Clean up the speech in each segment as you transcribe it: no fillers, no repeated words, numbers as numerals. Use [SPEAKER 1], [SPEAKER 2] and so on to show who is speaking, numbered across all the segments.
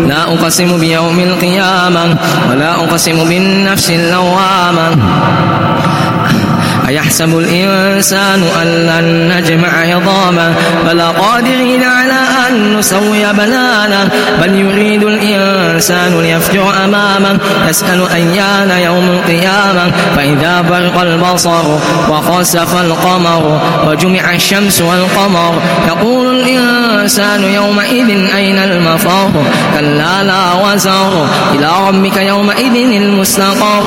[SPEAKER 1] لا أقسم بيوم القيامة ولا أقسم بالنفس اللوامة أيحسب الإنسان أن لن نجمع عظامه بلى قادرين على أن نسوي بنانه بل يريد الإنسان ليفجر أمامه يسأل أيان يوم القيامة فإذا برق البصر وخسف القمر وجمع الشمس والقمر يقول الإنسان يومئذ أين المفر كلا لا وزر إلى ربك يومئذ المستقر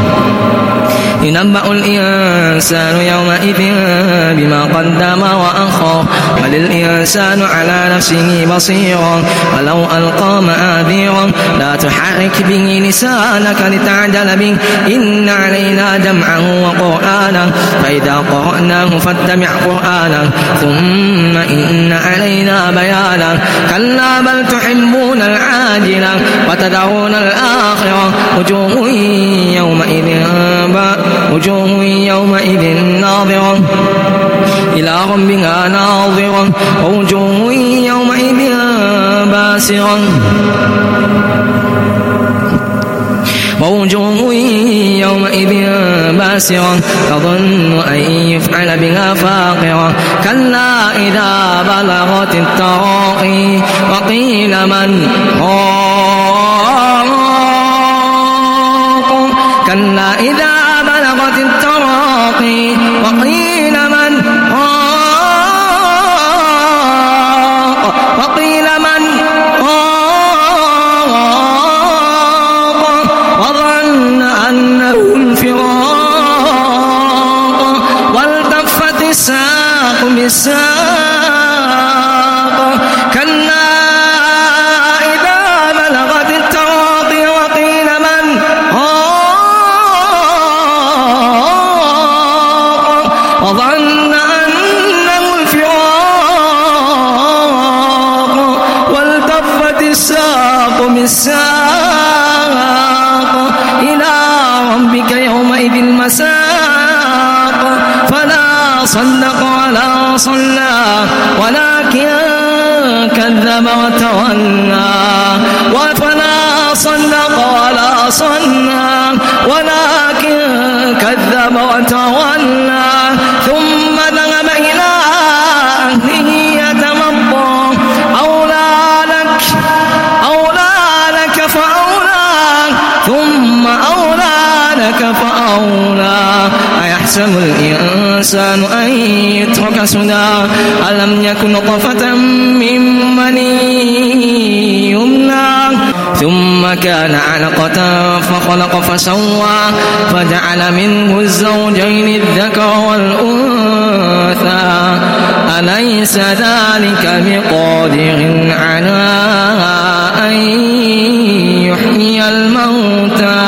[SPEAKER 1] ينبأ الإنسان يومئذ بما قدم وأخر بل الإنسان على نفسه بصيرا ولو ألقى مآذيرا لا تحرك به لسانك لتعجل به إن علينا جمعه وقرآنه فإذا قرأناه فاتبع قرآنه ثم إن علينا بيانه كلا بل تحبون العاجلة وتدعون الآخرة وجوه يومئذ ناظرة إلى ربها ناظرة ووجوه يومئذ باسرة تظن أن يفعل بها فاقرة كلا إذا بلغت التراقي وقيل من راق كلا إذا بلغت التراقي وقيل من راق وظن أنه الفراق والتفت الساق بالساق كلا إذا بلغت التراقي وقيل من راق وظن أنه الفراق والتفت الساق بالساق إلى ربك يومئذ المساق فلا صدق ولا صلى ولكن كذب وتولى فلا صدق ولا صلى ولكن كذب وتولى ثم ذهب إلى أهله يتمطى أولى لك فأولى ثم أولى لك فأولى أيحسب الإنسان أن يترك سدى ألم يكن نطفة من مني يمنى ثم كان علقة فخلق فسوى فجعل منه الزوجين الذكر والأنثى أليس ذلك بقادر على أن يحيي الموتى